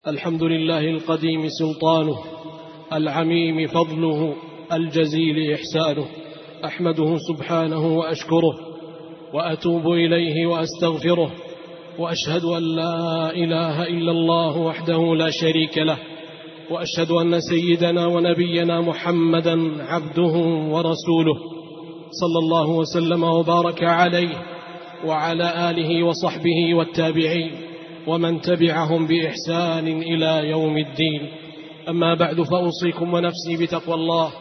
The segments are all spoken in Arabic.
الحمد لله القديم سلطانه، العميم فضله، الجزيل إحسانه. أحمده سبحانه وأشكره وأتوب إليه وأستغفره، وأشهد أن لا إله إلا الله وحده لا شريك له، وأشهد أن سيدنا ونبينا محمدا عبده ورسوله، صلى الله وسلم وبارك عليه وعلى آله وصحبه والتابعين ومن تبعهم بإحسان إلى يوم الدين. أما بعد، فأوصيكم ونفسي بتقوى الله.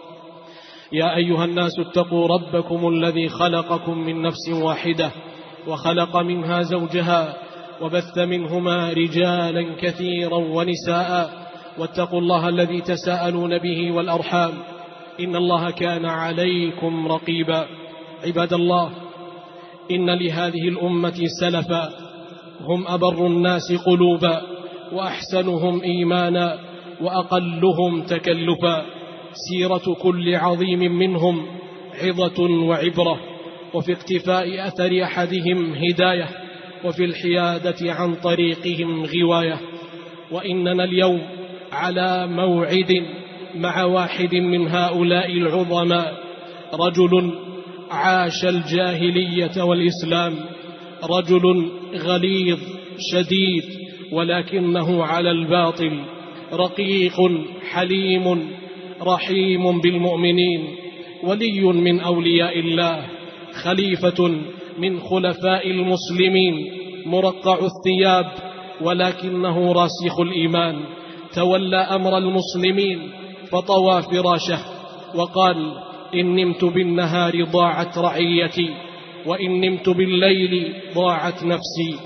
يا أيها الناس اتقوا ربكم الذي خلقكم من نفس واحدة وخلق منها زوجها وبث منهما رجالا كثيرا ونساء، واتقوا الله الذي تساءلون به والأرحام، إن الله كان عليكم رقيبا. عباد الله، إن لهذه الأمة سلفا هم أبر الناس قلوبا وأحسنهم إيمانا وأقلهم تكلفا. سيرة كل عظيم منهم عظة وعبرة، وفي اقتفاء أثر أحدهم هداية، وفي الحيادة عن طريقهم غواية. وإننا اليوم على موعد مع واحد من هؤلاء العظماء، رجل عاش الجاهلية والإسلام، رجل غليظ شديد ولكنه على الباطل، رقيق حليم رحيم بالمؤمنين، ولي من أولياء الله، خليفة من خلفاء المسلمين، مرقع الثياب ولكنه راسخ الإيمان. تولى أمر المسلمين فطوى فراشه وقال: إن نمت بالنهار ضاعت رعيتي، وإن نمت بالليل ضاعت نفسي.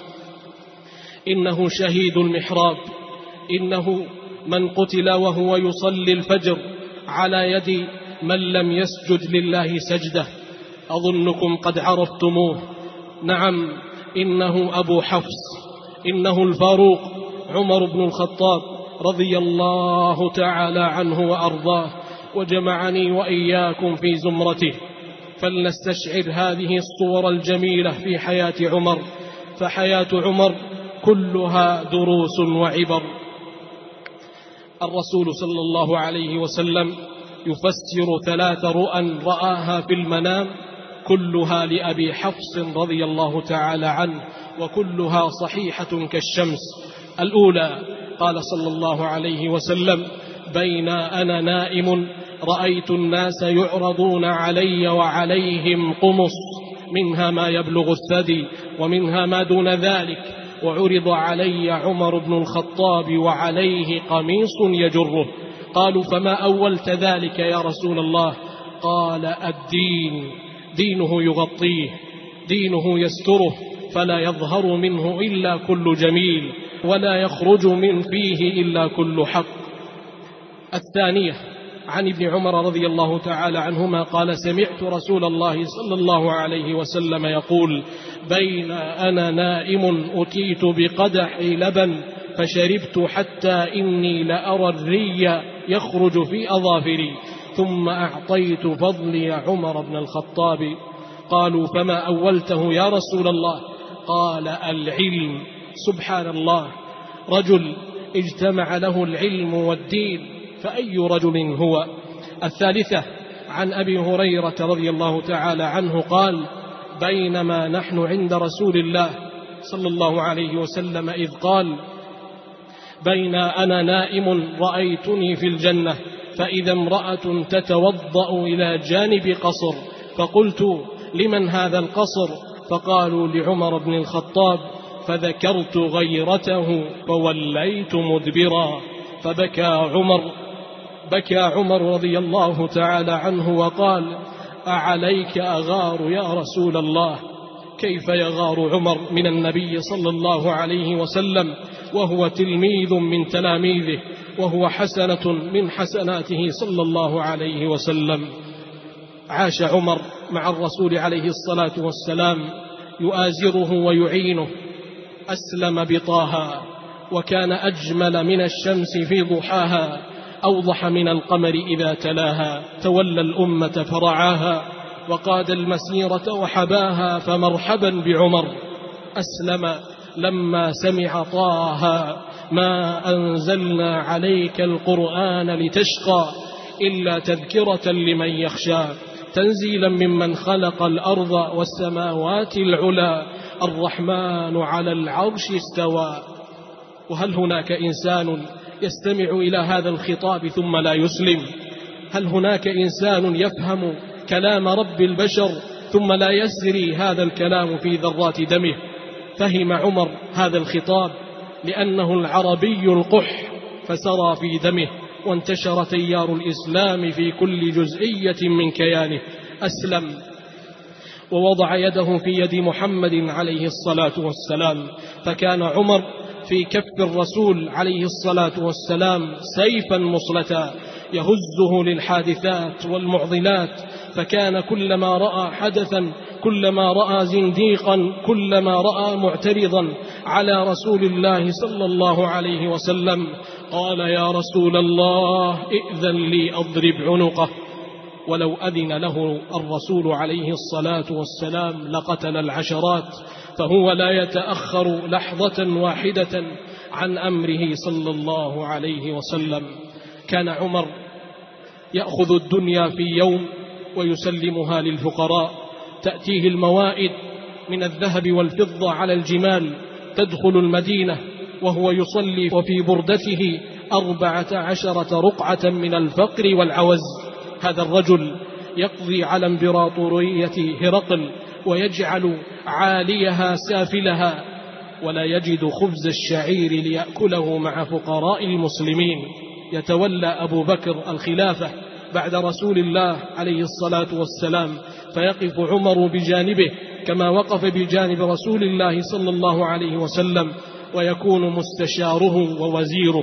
إنه شهيد المحراب، إنه من قتل وهو يصلي الفجر على يد من لم يسجد لله سجدة. أظنكم قد عرفتموه. نعم، إنه أبو حفص، إنه الفاروق عمر بن الخطاب رضي الله تعالى عنه وأرضاه، وجمعني وإياكم في زمرته. فلنستشعر هذه الصور الجميلة في حياة عمر، فحياة عمر كلها دروس وعبر. الرسول صلى الله عليه وسلم يفسر 3 رؤى رآها في المنام، كلها لأبي حفص رضي الله تعالى عنه، وكلها صحيحة كالشمس. الأولى قال صلى الله عليه وسلم: بين أنا نائم رأيت الناس يعرضون علي وعليهم قمص، منها ما يبلغ الثدي ومنها ما دون ذلك، وعرض علي عمر بن الخطاب وعليه قميص يجره. قالوا: فما أولت ذلك يا رسول الله؟ قال: الدين، دينه يغطيه، دينه يستره، فلا يظهر منه إلا كل جميل، ولا يخرج من فيه إلا كل حق. الثانية عن ابن عمر رضي الله تعالى عنهما قال: سمعت رسول الله صلى الله عليه وسلم يقول: بين أنا نائم أتيت بقدح لبن فشربت حتى إني لأرى الري يخرج في أظافري، ثم أعطيت فضلي عمر بن الخطاب. قالوا: فما أولته يا رسول الله؟ قال: العلم. سبحان الله، رجل اجتمع له العلم والدين، فأي رجل هو؟ الثالثة عن أبي هريرة رضي الله تعالى عنه قال: بينما نحن عند رسول الله صلى الله عليه وسلم إذ قال: بين أنا نائم رأيتني في الجنة فإذا امرأة تتوضأ إلى جانب قصر، فقلت: لمن هذا القصر؟ فقالوا: لعمر بن الخطاب، فذكرت غيرته فوليت مدبرا، بكى عمر رضي الله تعالى عنه وقال: أعليك أغار يا رسول الله؟ كيف يغار عمر من النبي صلى الله عليه وسلم وهو تلميذ من تلاميذه، وهو حسنة من حسناته صلى الله عليه وسلم. عاش عمر مع الرسول عليه الصلاة والسلام يؤازره ويعينه. أسلم بطاها، وكان أجمل من الشمس في ضحاها، أوضح من القمر إذا تلاها. تولى الأمة فرعاها، وقاد المسيرة وحباها، فمرحبا بعمر. أسلم لما سمع طه ما أنزلنا عليك القرآن لتشقى إلا تذكرة لمن يخشى تنزيلا ممن خلق الأرض والسماوات العلى الرحمن على العرش استوى. وهل هناك إنسان يستمع إلى هذا الخطاب ثم لا يسلم؟ هل هناك إنسان يفهم كلام رب البشر ثم لا يسري هذا الكلام في ذرات دمه؟ فهم عمر هذا الخطاب لأنه العربي القح فسرى في دمه، وانتشر تيار الإسلام في كل جزئية من كيانه. أسلم ووضع يده في يد محمد عليه الصلاة والسلام، فكان عمر في كف الرسول عليه الصلاة والسلام سيفا مصلتا يهزه للحادثات والمعضلات، فكان كلما رأى حدثا، كلما رأى زنديقا، كلما رأى معترضا على رسول الله صلى الله عليه وسلم قال: يا رسول الله ائذن لي أضرب عنقه. ولو أذن له الرسول عليه الصلاة والسلام لقتل العشرات، فهو لا يتأخر لحظة واحدة عن أمره صلى الله عليه وسلم. كان عمر يأخذ الدنيا في يوم ويسلمها للفقراء، تأتيه الموائد من الذهب والفضة على الجمال، تدخل المدينة وهو يصلي وفي بردته 14 رقعة من الفقر والعوز. هذا الرجل يقضي على امبراطورية هرقل ويجعل عاليها سافلها، ولا يجد خبز الشعير ليأكله مع فقراء المسلمين. يتولى أبو بكر الخلافة بعد رسول الله عليه الصلاة والسلام، فيقف عمر بجانبه كما وقف بجانب رسول الله صلى الله عليه وسلم، ويكون مستشاره ووزيره.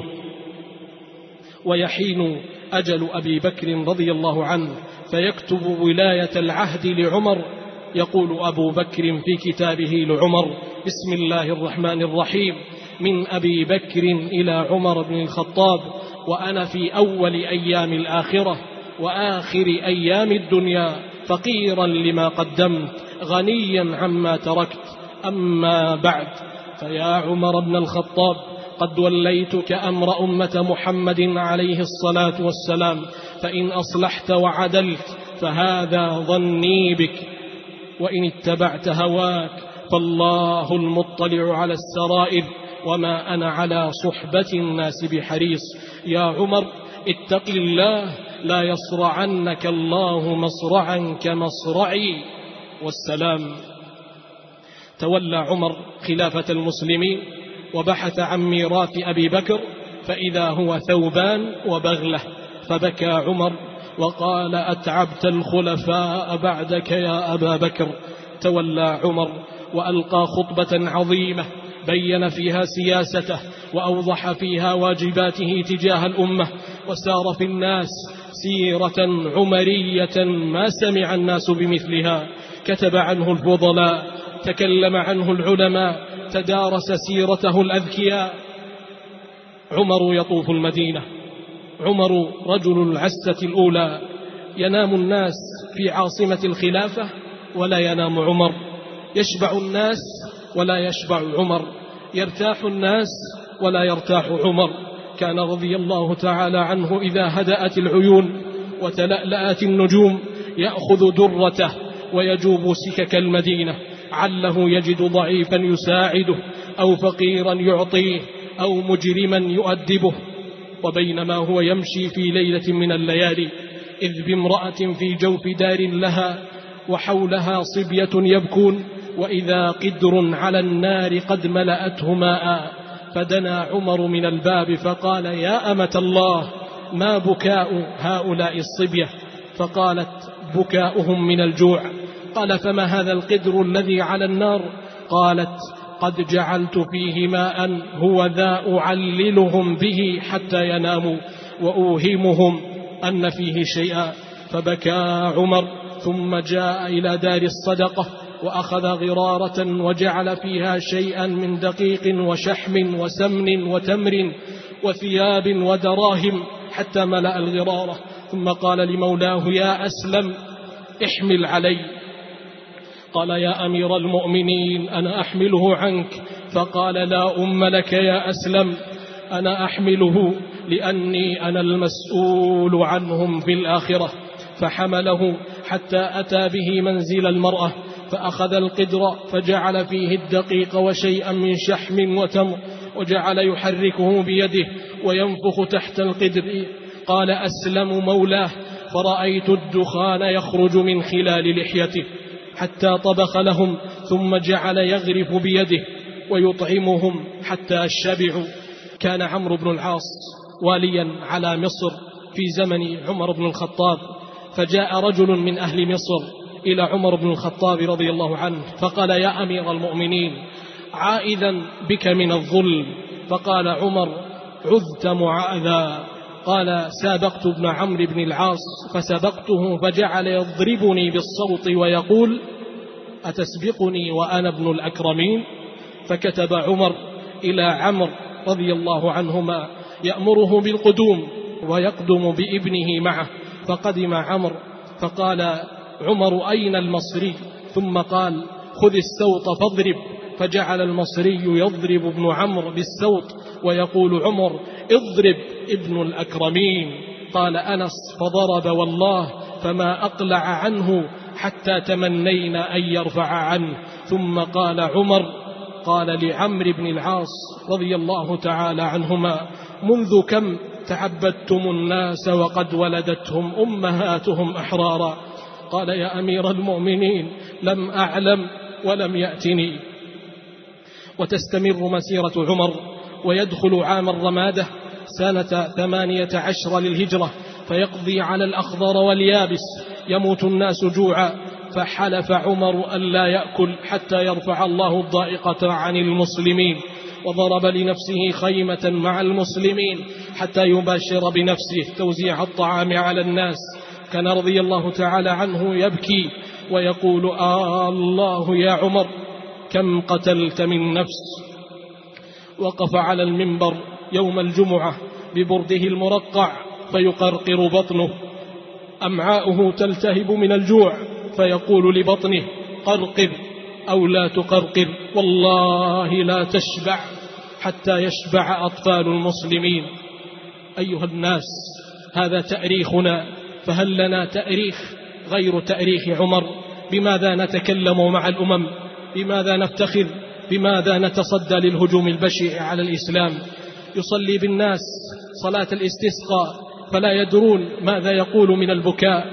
ويحين أجل أبي بكر رضي الله عنه فيكتب ولاية العهد لعمر. يقول أبو بكر في كتابه لعمر: بسم الله الرحمن الرحيم، من أبي بكر إلى عمر بن الخطاب، وأنا في أول أيام الآخرة وآخر أيام الدنيا، فقيرا لما قدمت، غنيا عما تركت. أما بعد، فيا عمر بن الخطاب، قد وليتك أمر أمة محمد عليه الصلاة والسلام، فإن أصلحت وعدلت فهذا ظني بك، وإن اتبعت هواك فالله المطلع على السرائر، وما أنا على صحبة الناس بحريص. يا عمر اتق الله، لا يصرعنك الله مصرعا كمصرعي. والسلام. تولى عمر خلافة المسلمين وبحث عن ميراث أبي بكر، فإذا هو ثوبان وبغلة، فبكى عمر وقال: أتعبت الخلفاء بعدك يا أبا بكر. تولى عمر وألقى خطبة عظيمة بين فيها سياسته وأوضح فيها واجباته تجاه الأمة، وسار في الناس سيرة عمرية ما سمع الناس بمثلها. كتب عنه الفضلاء، تكلم عنه العلماء، تدارس سيرته الأذكياء. عمر يطوف المدينة، عمر رجل العسة الأولى. ينام الناس في عاصمة الخلافة ولا ينام عمر، يشبع الناس ولا يشبع عمر، يرتاح الناس ولا يرتاح عمر. كان رضي الله تعالى عنه إذا هدأت العيون وتلألأت النجوم يأخذ درته ويجوب سكك المدينة، عله يجد ضعيفا يساعده، أو فقيرا يعطيه، أو مجرما يؤدبه. وبينما هو يمشي في ليلة من الليالي، إذ بامرأة في جوف دار لها وحولها صبية يبكون، وإذا قدر على النار قد ملأته ماء. فدنا عمر من الباب فقال: يا أمة الله، ما بكاء هؤلاء الصبية؟ فقالت: بكاؤهم من الجوع. قال: فما هذا القدر الذي على النار؟ قالت: قد جعلت فيه ماء هو ذا أعللهم به حتى يناموا، وأوهمهم أن فيه شيئا. فبكى عمر، ثم جاء إلى دار الصدقة وأخذ غرارة وجعل فيها شيئا من دقيق وشحم وسمن وتمر وثياب ودراهم حتى ملأ الغرارة، ثم قال لمولاه: يا أسلم احمل علي. قال: يا أمير المؤمنين أنا أحمله عنك. فقال: لا أم لك يا أسلم، أنا أحمله لأني أنا المسؤول عنهم في الآخرة. فحمله حتى أتى به منزل المرأة، فأخذ القدر فجعل فيه الدقيق وشيئا من شحم وتمر، وجعل يحركه بيده وينفخ تحت القدر. قال أسلم مولاه فرأيت الدخان يخرج من خلال لحيته حتى طبخ لهم، ثم جعل يغرف بيده ويطعمهم حتى شبعوا. كان عمرو بن العاص واليا على مصر في زمن عمر بن الخطاب، فجاء رجل من أهل مصر إلى عمر بن الخطاب رضي الله عنه فقال: يا أمير المؤمنين، عائذا بك من الظلم. فقال عمر: عذت معاذا. قال: سابقت ابن عمرو بن العاص فسبقته فجعل يضربني بالصوت ويقول: أتسبقني وأنا ابن الأكرمين؟ فكتب عمر إلى عمرو رضي الله عنهما يأمره بالقدوم ويقدم بابنه معه. فقدم عمرو فقال عمر: أين المصري؟ ثم قال: خذ السوط فاضرب. فجعل المصري يضرب ابن عمرو بالسوط ويقول عمر: اضرب ابن الأكرمين. قال أنس: فضرب والله فما أقلع عنه حتى تمنينا أن يرفع عنه. ثم قال عمر، قال لعمرو بن العاص رضي الله تعالى عنهما: منذ كم تعبدتم الناس وقد ولدتهم أمهاتهم أحرارا؟ قال: يا أمير المؤمنين، لم أعلم ولم يأتني. وتستمر مسيرة عمر ويدخل عام الرمادة سنة 18 للهجرة، فيقضي على الأخضر واليابس، يموت الناس جوعا. فحلف عمر ألا يأكل حتى يرفع الله الضائقة عن المسلمين، وضرب لنفسه خيمة مع المسلمين حتى يباشر بنفسه توزيع الطعام على الناس. كان رضي الله تعالى عنه يبكي ويقول: الله يا عمر، كم قتلت من نفس. وقف على المنبر يوم الجمعة ببرده المرقع فيقرقر بطنه، أمعاؤه تلتهب من الجوع، فيقول لبطنه: قرقر أو لا تقرقر، والله لا تشبع حتى يشبع أطفال المسلمين. أيها الناس، هذا تاريخنا، فهل لنا تاريخ غير تاريخ عمر؟ بماذا نتكلم مع الأمم؟ بماذا نفتخر؟ بماذا نتصدى للهجوم البشع على الإسلام؟ يصلي بالناس صلاة الاستسقاء فلا يدرون ماذا يقول من البكاء،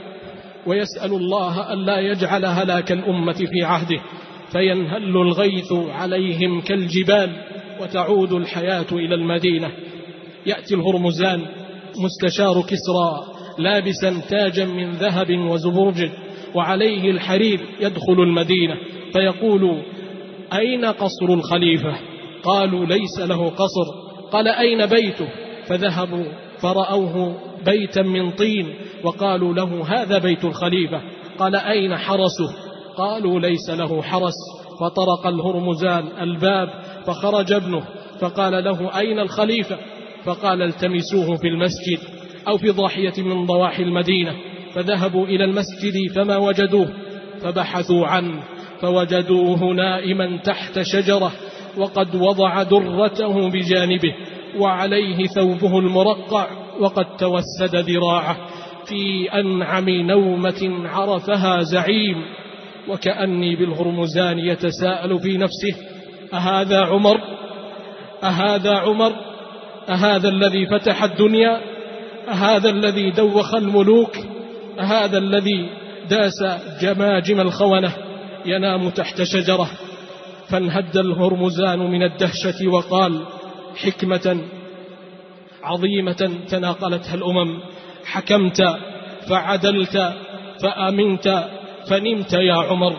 ويسأل الله ألا يجعل هلاك الأمة في عهده، فينهل الغيث عليهم كالجبال وتعود الحياة إلى المدينة. يأتي الهرمزان مستشار كسرى لابسا تاجا من ذهب وزبرجد وعليه الحرير، يدخل المدينة فيقول: أين قصر الخليفة؟ قالوا: ليس له قصر. قال: أين بيته؟ فذهبوا فرأوه بيتا من طين وقالوا له: هذا بيت الخليفة. قال: أين حرسه؟ قالوا: ليس له حرس. فطرق الهرمزان الباب فخرج ابنه فقال له: أين الخليفة؟ فقال: التمسوه في المسجد أو في ضاحية من ضواحي المدينة. فذهبوا إلى المسجد فما وجدوه، فبحثوا عنه فوجدوه نائما تحت شجرة وقد وضع درته بجانبه وعليه ثوبه المرقع وقد توسد ذراعه في أنعم نومة عرفها زعيم. وكأني بالهرمزان يتساءل في نفسه: أهذا عمر؟ أهذا عمر؟ أهذا الذي فتح الدنيا؟ أهذا الذي دوخ الملوك؟ أهذا الذي داس جماجم الخونة؟ ينام تحت شجرة. فانهد الهرمزان من الدهشة وقال حكمة عظيمة تناقلتها الأمم: حكمت فعدلت فأمنت فنمت يا عمر.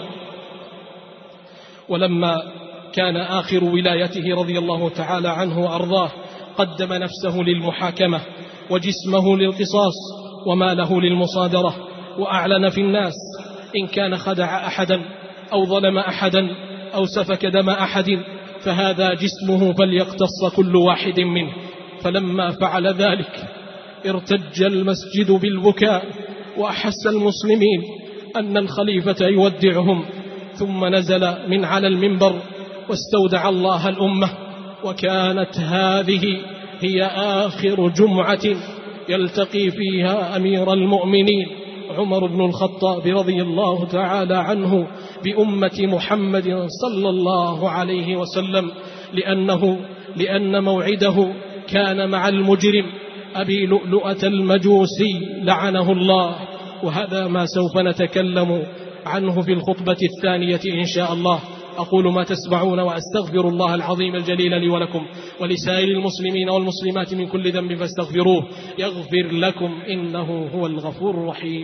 ولما كان آخر ولايته رضي الله تعالى عنه وأرضاه قدم نفسه للمحاكمة وجسمه للقصاص وماله للمصادرة، وأعلن في الناس إن كان خدع أحدا أو ظلم أحدا أو سفك دم أحد فهذا جسمه فليقتص كل واحد منه. فلما فعل ذلك ارتج المسجد بالبكاء، وأحس المسلمين أن الخليفة يودعهم، ثم نزل من على المنبر واستودع الله الأمة وكانت هذه هي آخر جمعة يلتقي فيها أمير المؤمنين عمر بن الخطاب رضي الله تعالى عنه بأمة محمد صلى الله عليه وسلم، لأن موعده كان مع المجرم أبي لؤلؤة المجوسي لعنه الله. وهذا ما سوف نتكلم عنه في الخطبة الثانية إن شاء الله. أقول ما تسمعون وأستغفر الله العظيم الجليل لي ولكم ولسائر المسلمين والمسلمات من كل ذنب فاستغفروه يغفر لكم إنه هو الغفور الرحيم.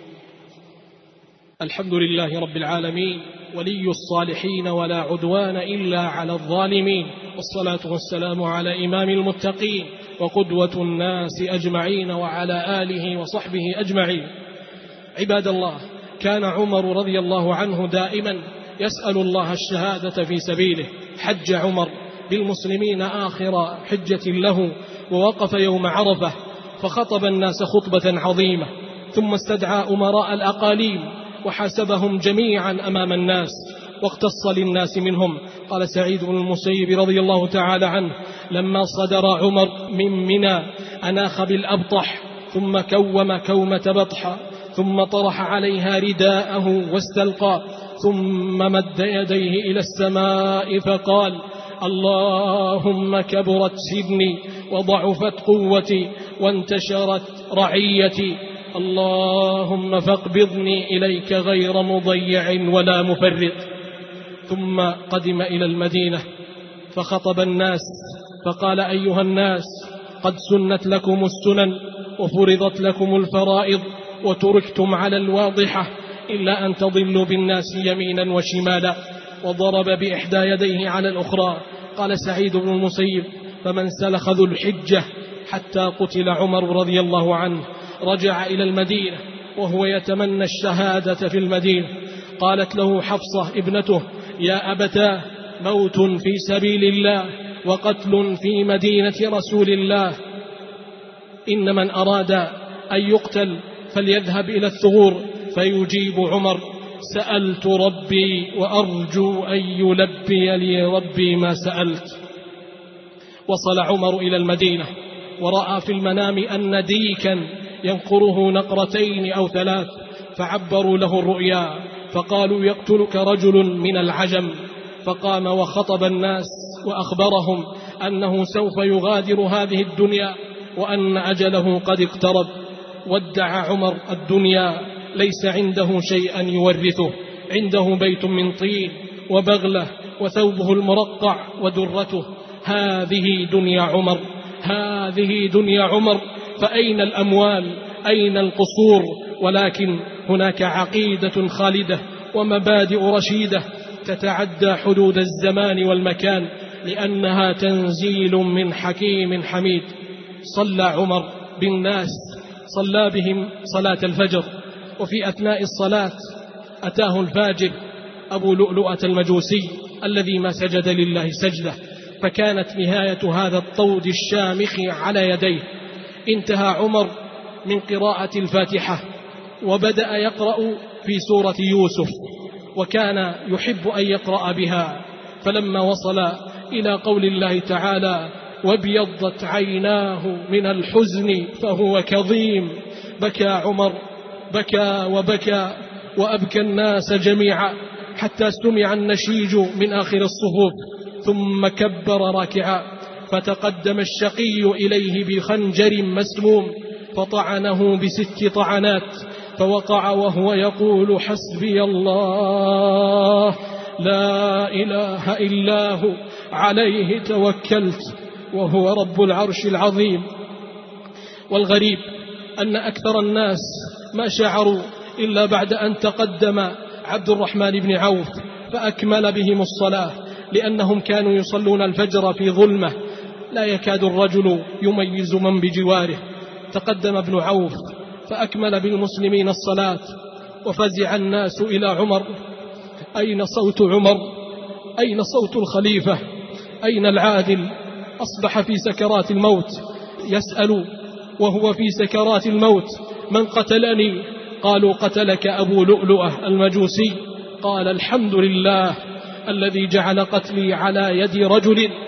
الحمد لله رب العالمين ولي الصالحين ولا عدوان إلا على الظالمين، والصلاة والسلام على إمام المتقين وقدوة الناس أجمعين وعلى آله وصحبه أجمعين. عباد الله، كان عمر رضي الله عنه دائما يسأل الله الشهادة في سبيله. حج عمر بالمسلمين آخر حجة له، ووقف يوم عرفة فخطب الناس خطبة عظيمة، ثم استدعى أمراء الأقاليم وحاسبهم جميعا أمام الناس واقتص للناس منهم. قال سعيد بن المسيب رضي الله تعالى عنه: لما صدر عمر من منى أناخ بالأبطح، ثم كوم كومة بطحة، ثم طرح عليها رداءه واستلقى، ثم مد يديه إلى السماء فقال: اللهم كبرت سني وضعفت قوتي وانتشرت رعيتي، اللهم فاقبضني إليك غير مضيع ولا مفرط. ثم قدم إلى المدينة فخطب الناس فقال: أيها الناس، قد سنت لكم السنن وفرضت لكم الفرائض وتركتم على الواضحة إلا أن تضلوا بالناس يمينا وشمالا. وضرب بإحدى يديه على الأخرى. قال سعيد بن المسيب: فمن سلخ ذو الحجة حتى قتل عمر رضي الله عنه رجع إلى المدينة وهو يتمنى الشهادة في المدينة. قالت له حفصة ابنته: يا أبتاه، موت في سبيل الله وقتل في مدينة رسول الله، إن من أراد أن يقتل فليذهب إلى الثغور. فيجيب عمر: سألت ربي وأرجو أن يلبي لي ربي ما سألت. وصل عمر إلى المدينة ورأى في المنام أن ديكا ينقره نقرتين أو ثلاث، فعبروا له الرؤيا فقالوا: يقتلك رجل من العجم. فقام وخطب الناس وأخبرهم أنه سوف يغادر هذه الدنيا وأن أجله قد اقترب. ودع عمر الدنيا، ليس عنده شيئا يورثه، عنده بيت من طين وبغلة وثوبه المرقع ودرته. هذه دنيا عمر، هذه دنيا عمر. فأين الأموال؟ أين القصور؟ ولكن هناك عقيدة خالدة ومبادئ رشيدة تتعدى حدود الزمان والمكان، لأنها تنزيل من حكيم حميد. صلى عمر بالناس، صلى بهم صلاة الفجر، وفي أثناء الصلاة أتاه الفاجر أبو لؤلؤة المجوسي الذي ما سجد لله سجدة، فكانت نهاية هذا الطود الشامخ على يديه. انتهى عمر من قراءة الفاتحة وبدأ يقرأ في سورة يوسف، وكان يحب أن يقرأ بها. فلما وصل إلى قول الله تعالى: وابيضت عيناه من الحزن فهو كظيم، بكى عمر، بكى وبكى وأبكى الناس جميعا، حتى سمع النشيج من آخر الصفوف. ثم كبر راكعا، فتقدم الشقي إليه بخنجر مسموم فطعنه ب6 طعنات، فوقع وهو يقول: حسبي الله لا إله إلا هو عليه توكلت وهو رب العرش العظيم. والغريب أن أكثر الناس ما شعروا إلا بعد أن تقدم عبد الرحمن بن عوف فأكمل بهم الصلاة، لأنهم كانوا يصلون الفجر في ظلمة لا يكاد الرجل يميز من بجواره. تقدم ابن عوف فأكمل بالمسلمين الصلاة، وفزع الناس إلى عمر: أين صوت عمر؟ أين صوت الخليفة؟ أين العادل؟ أصبح في سكرات الموت. يسأل وهو في سكرات الموت: من قتلني؟ قالوا: قتلك أبو لؤلؤة المجوسي. قال: الحمد لله الذي جعل قتلي على يد رجل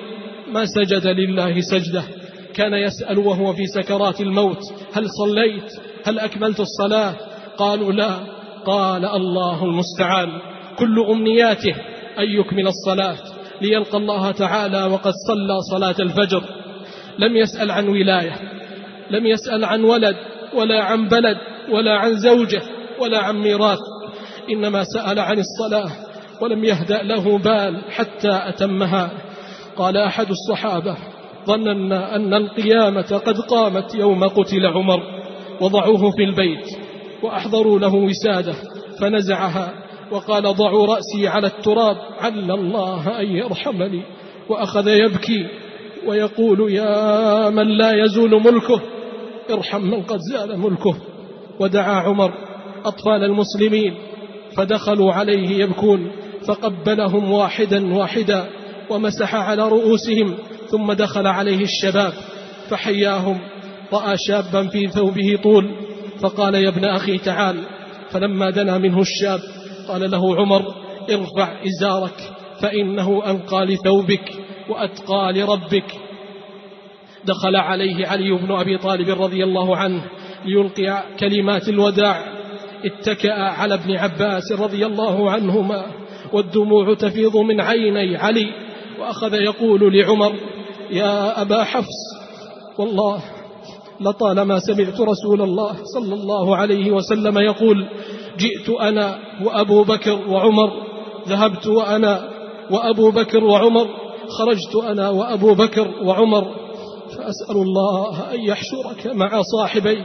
ما سجد لله سجدة كان يسأل وهو في سكرات الموت: هل صليت؟ هل أكملت الصلاة؟ قالوا: لا. قال: الله المستعان. كل أمنياته أن يكمل الصلاة ليلقى الله تعالى وقد صلى صلاة الفجر. لم يسأل عن ولاية، لم يسأل عن ولد ولا عن بلد ولا عن زوجة ولا عن ميراث، إنما سأل عن الصلاة ولم يهدأ له بال حتى أتمها. قال أحد الصحابة: ظننا أن القيامة قد قامت يوم قتل عمر، وضعوه في البيت وأحضروا له وسادة فنزعها وقال: ضعوا رأسي على التراب عل الله أن يرحمني. وأخذ يبكي ويقول: يا من لا يزول ملكه ارحم من قد زال ملكه. ودعا عمر أطفال المسلمين فدخلوا عليه يبكون، فقبلهم واحدا واحدا ومسح على رؤوسهم، ثم دخل عليه الشباب فحياهم. رأى شابا في ثوبه طول فقال: يا ابن أخي تعال. فلما دنا منه الشاب قال له عمر: ارفع إزارك فإنه أنقى لثوبك وأتقى لربك. دخل عليه علي بن أبي طالب رضي الله عنه ليلقي كلمات الوداع، اتكأ على ابن عباس رضي الله عنهما والدموع تفيض من عيني علي، وأخذ يقول لعمر: يا أبا حفص، والله لطالما سمعت رسول الله صلى الله عليه وسلم يقول: جئت أنا وأبو بكر وعمر، ذهبت وأنا وأبو بكر وعمر، خرجت أنا وأبو بكر وعمر، فأسأل الله أن يحشرك مع صاحبيك.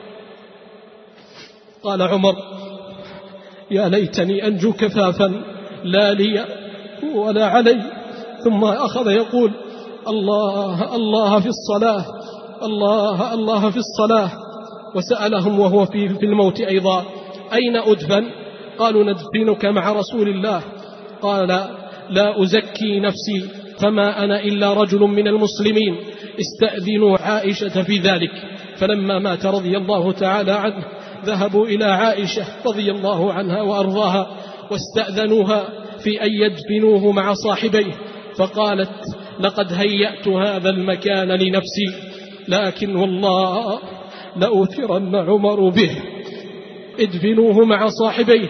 قال عمر: يا ليتني أنجو كفافا لا لي ولا علي. ثم أخذ يقول: الله الله في الصلاة، الله الله في الصلاة. وسألهم وهو في الموت أيضا: أين أدفن؟ قالوا: ندفنك مع رسول الله. قال: لا أزكي نفسي، فما أنا إلا رجل من المسلمين، استأذنوا عائشة في ذلك. فلما مات رضي الله تعالى عنه ذهبوا إلى عائشة رضي الله عنها وأرضاها واستأذنوها في أن يدفنوه مع صاحبيه، فقالت: لقد هيأت هذا المكان لنفسي، لكن والله لأوثرن عمر به، ادفنوه مع صاحبيه.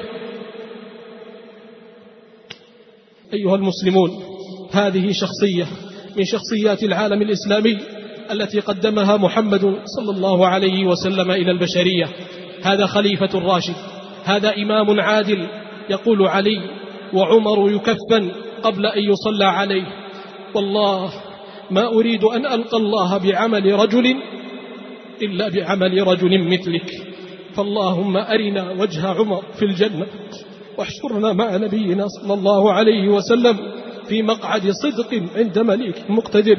أيها المسلمون، هذه شخصية من شخصيات العالم الإسلامي التي قدمها محمد صلى الله عليه وسلم إلى البشرية. هذا خليفة الراشد، هذا إمام عادل. يقول علي: وعمر يكفن قبل أن يصلى عليه، والله ما أريد أن ألقى الله بعمل رجل إلا بعمل رجل مثلك، فاللهم أرنا وجه عمر في الجنة، واحشرنا مع نبينا صلى الله عليه وسلم في مقعد صدق عند مليك مقتدر.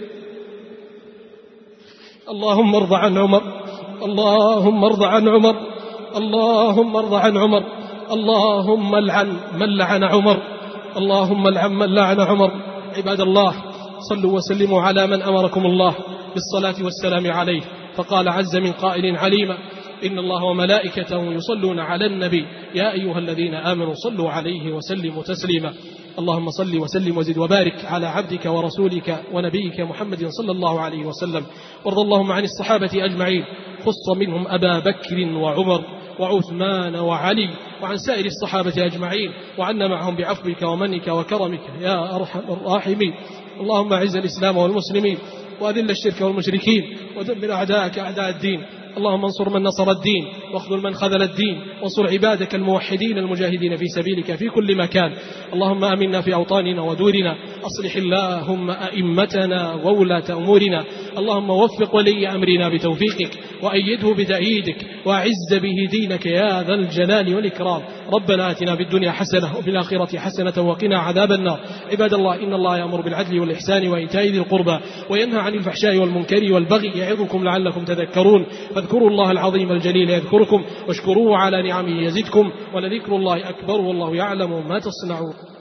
اللهم ارض عن عمر، اللهم ارض عن عمر، اللهم ارض عن عمر، اللهم لعن من لعن عمر، اللهم لعن من لعن عمر. عباد الله، صلوا وسلموا على من أمركم الله بالصلاة والسلام عليه، فقال عز من قائل عليما: إن الله وملائكته يصلون على النبي يا أيها الذين آمنوا صلوا عليه وسلموا تسليما. اللهم صل وسلم وزد وبارك على عبدك ورسولك ونبيك محمد صلى الله عليه وسلم. وارض اللهم عن الصحابة أجمعين، خص منهم أبا بكر وعمر وعثمان وعلي، وعن سائر الصحابة أجمعين، وعنا معهم بعفوك ومنك وكرمك يا أرحم الراحمين. اللهم أعز الإسلام والمسلمين، وأذل الشرك والمشركين، ودمر أعداءك أعداء الدين. اللهم انصر من نصر الدين، واخذل من خذل الدين، وانصر عبادك الموحدين المجاهدين في سبيلك في كل مكان. اللهم آمنا في أوطاننا ودورنا، أصلح اللهم أئمتنا وولاة أمورنا. اللهم وفق ولي أمرنا بتوفيقك، وأيده بتأييدك، وأعز به دينك يا ذا الجلال والإكرام. ربنا آتنا في الدنيا حسنة وفي الآخرة حسنة وقنا عذاب النار. عباد الله، إن الله يأمر بالعدل والإحسان وإيتاء ذي القربى وينهى عن الفحشاء والمنكر والبغي، يعظكم لعلكم تذكرون. فاذكروا الله العظيم الجليل يذكركم، واشكروه على نعمه يزدكم، ولذكر الله أكبر، والله يعلم ما تصنعون.